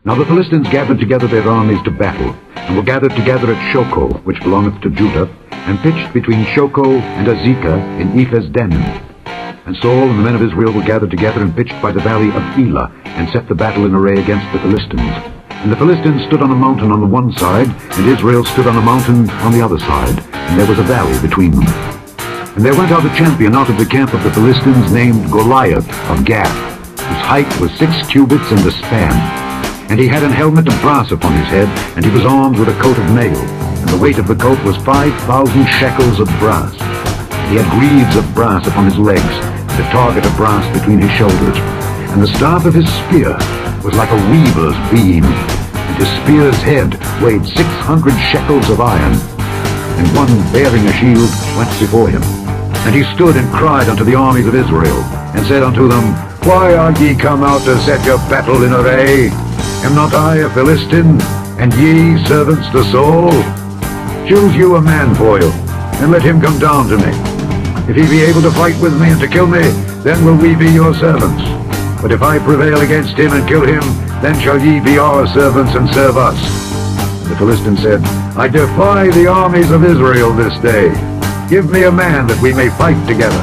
Now the Philistines gathered together their armies to battle, and were gathered together at Shoco, which belongeth to Judah, and pitched between Shoco and Azekah in Ephes-Dammim. And Saul and the men of Israel were gathered together and pitched by the valley of Elah, and set the battle in array against the Philistines. And the Philistines stood on a mountain on the one side, and Israel stood on a mountain on the other side, and there was a valley between them. And there went out a champion out of the camp of the Philistines named Goliath of Gath, whose height was 6 cubits and a span. And he had an helmet of brass upon his head, and he was armed with a coat of mail, and the weight of the coat was 5,000 shekels of brass. He had greaves of brass upon his legs, and a target of brass between his shoulders. And the staff of his spear was like a weaver's beam, and his spear's head weighed 600 shekels of iron. And one bearing a shield went before him. And he stood and cried unto the armies of Israel, and said unto them, Why are ye come out to set your battle in array? Am not I a Philistine, and ye servants to Saul? Choose you a man for you, and let him come down to me. If he be able to fight with me and to kill me, then will we be your servants. But if I prevail against him and kill him, then shall ye be our servants and serve us. And the Philistine said, I defy the armies of Israel this day. Give me a man that we may fight together.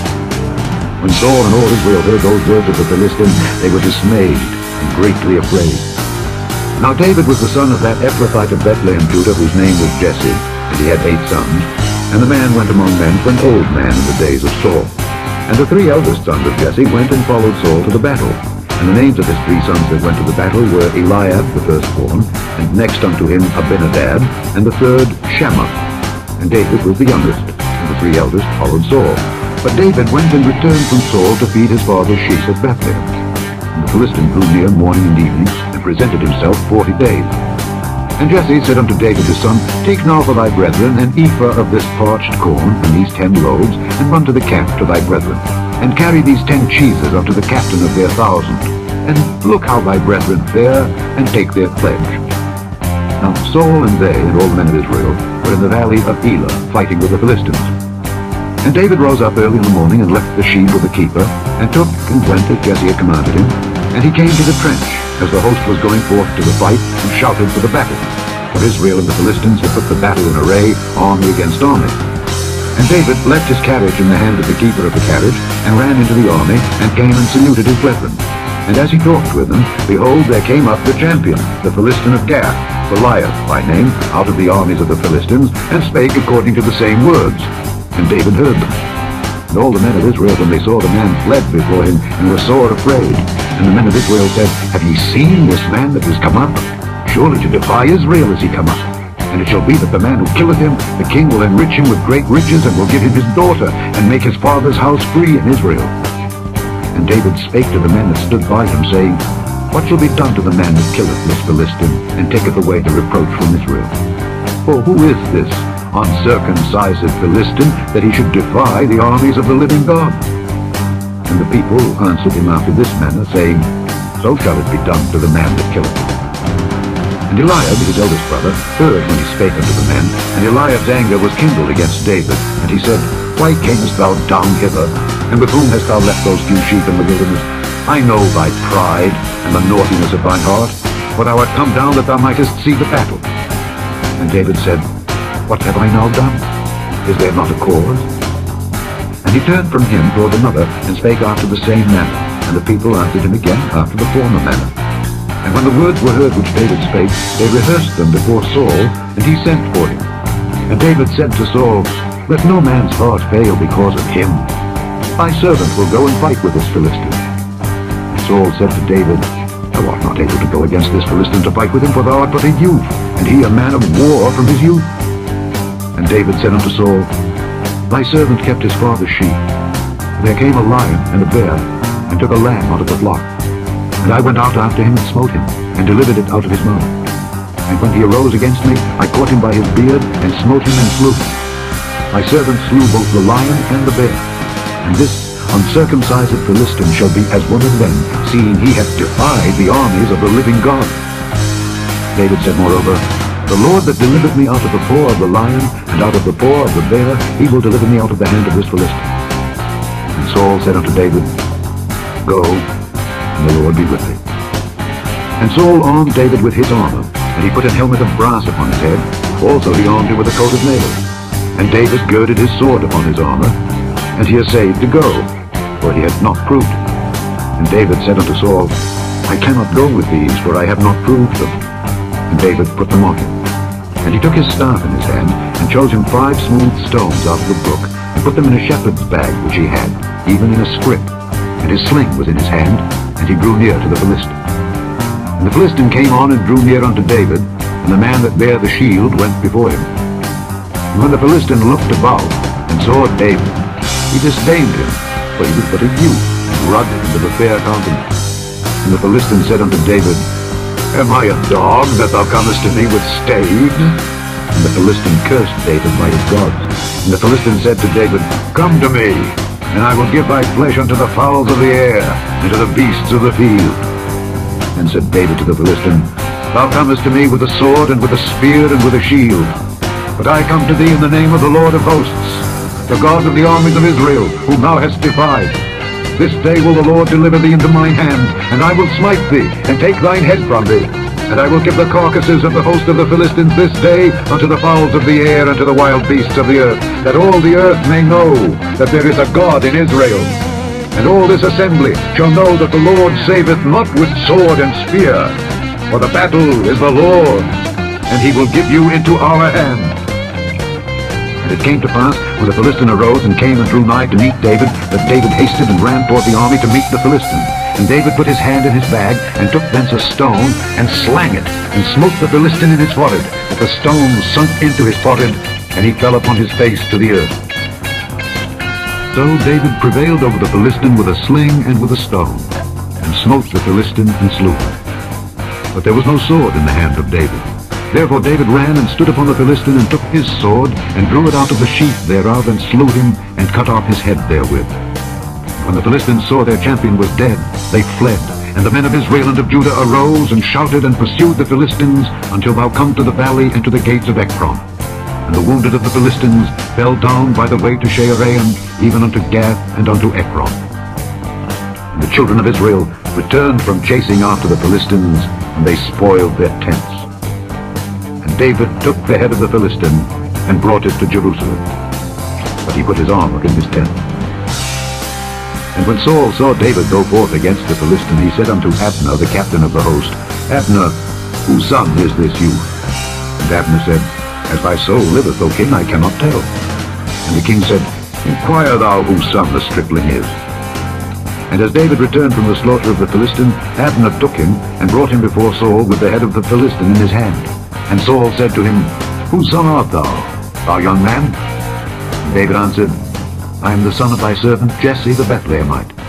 When Saul and all Israel heard those words of the Philistine, they were dismayed and greatly afraid. Now David was the son of that Ephrathite of Bethlehem, Judah, whose name was Jesse, and he had 8 sons. And the man went among men for an old man in the days of Saul. And the 3 eldest sons of Jesse went and followed Saul to the battle. And the names of his 3 sons that went to the battle were Eliab the firstborn, and next unto him Abinadab, and the third Shammah. And David was the youngest, and the 3 eldest followed Saul. But David went and returned from Saul to feed his father's sheep at Bethlehem. And the Philistine drew near morning and evening, and presented himself 40 days. And Jesse said unto David his son, Take now for thy brethren an ephah of this parched corn, and these 10 loaves, and run to the camp to thy brethren. And carry these 10 cheeses unto the captain of their 1,000. And look how thy brethren fare, and take their pledge. Now Saul and they, and all the men of Israel, were in the valley of Elah, fighting with the Philistines. And David rose up early in the morning, and left the sheep with the keeper, and took and went as Jesse had commanded him. And he came to the trench, as the host was going forth to the fight, and shouted for the battle. For Israel and the Philistines had put the battle in array, army against army. And David left his carriage in the hand of the keeper of the carriage, and ran into the army, and came and saluted his brethren. And as he talked with them, behold, there came up the champion, the Philistine of Gath, Goliath by name, out of the armies of the Philistines, and spake according to the same words. And David heard them. And all the men of Israel, when they saw the man, fled before him, and were sore afraid. And the men of Israel said, Have ye seen this man that is come up? Surely to defy Israel is he come up. And it shall be that the man who killeth him, the king will enrich him with great riches, and will give him his daughter, and make his father's house free in Israel. And David spake to the men that stood by him, saying, What shall be done to the man that killeth this Philistine, and taketh away the reproach from Israel? For who is this uncircumcised Philistine, that he should defy the armies of the living God? And the people answered him after this manner, saying, So shall it be done to the man that killeth him. And Eliab, his eldest brother, heard when he spake unto the men, and Eliab's anger was kindled against David. And he said, Why camest thou down hither? And with whom hast thou left those few sheep in the wilderness? I know thy pride, and the naughtiness of thine heart, for thou art come down that thou mightest see the battle. And David said, What have I now done? Is there not a cause? And he turned from him toward another, and spake after the same manner. And the people answered him again after the former manner. And when the words were heard which David spake, they rehearsed them before Saul, and he sent for him. And David said to Saul, Let no man's heart fail because of him. Thy servant will go and fight with this Philistine. And Saul said to David, Thou art not able to go against this Philistine to fight with him, for thou art but a youth, and he a man of war from his youth. And David said unto Saul, Thy servant kept his father's sheep. And there came a lion and a bear, and took a lamb out of the flock. And I went out after him and smote him, and delivered it out of his mouth. And when he arose against me, I caught him by his beard, and smote him and slew him. My servant slew both the lion and the bear. And this uncircumcised Philistine shall be as one of them, seeing he hath defied the armies of the living God. David said moreover, The Lord that delivered me out of the paw of the lion, and out of the paw of the bear, he will deliver me out of the hand of this Philistine. And Saul said unto David, Go, and the Lord be with thee. And Saul armed David with his armor, and he put a helmet of brass upon his head. Also he armed him with a coat of mail. And David girded his sword upon his armor, and he essayed to go, for he had not proved it. And David said unto Saul, I cannot go with these, for I have not proved them. And David put them on him. And he took his staff in his hand, and chose him 5 smooth stones out of the brook, and put them in a shepherd's bag which he had, even in a scrip. And his sling was in his hand, and he drew near to the Philistine. And the Philistine came on and drew near unto David, and the man that bare the shield went before him. And when the Philistine looked about, and saw David, he disdained him, for he was but a youth, and rugged, and of a fair countenance. And the Philistine said unto David, Am I a dog, that thou comest to me with staves? And the Philistine cursed David by his gods. And the Philistine said to David, Come to me, and I will give thy flesh unto the fowls of the air, and to the beasts of the field. Then said David to the Philistine, Thou comest to me with a sword, and with a spear, and with a shield. But I come to thee in the name of the Lord of hosts, the God of the armies of Israel, whom thou hast defied. This day will the Lord deliver thee into mine hand, and I will smite thee, and take thine head from thee. And I will give the carcasses of the host of the Philistines this day unto the fowls of the air, and to the wild beasts of the earth, that all the earth may know that there is a God in Israel. And all this assembly shall know that the Lord saveth not with sword and spear, for the battle is the Lord's, and he will give you into our hand. And it came to pass, when the Philistine arose and came and drew nigh to meet David, that David hasted and ran toward the army to meet the Philistine. And David put his hand in his bag, and took thence a stone, and slang it, and smote the Philistine in his forehead, that the stone sunk into his forehead, and he fell upon his face to the earth. So David prevailed over the Philistine with a sling and with a stone, and smote the Philistine and slew him. But there was no sword in the hand of David. Therefore David ran and stood upon the Philistine, and took his sword, and drew it out of the sheath thereof, and slew him, and cut off his head therewith. When the Philistines saw their champion was dead, they fled. And the men of Israel and of Judah arose, and shouted, and pursued the Philistines, until thou come to the valley and to the gates of Ekron. And the wounded of the Philistines fell down by the way to Shaaraim, even unto Gath and unto Ekron. And the children of Israel returned from chasing after the Philistines, and they spoiled their tents. And David took the head of the Philistine, and brought it to Jerusalem. But he put his armor in his tent. And when Saul saw David go forth against the Philistine, he said unto Abner, the captain of the host, Abner, whose son is this youth? And Abner said, As thy soul liveth, O king, I cannot tell. And the king said, Inquire thou whose son the stripling is. And as David returned from the slaughter of the Philistine, Abner took him, and brought him before Saul with the head of the Philistine in his hand. And Saul said to him, Whose son art thou, thou young man? And David answered, I am the son of thy servant Jesse the Bethlehemite.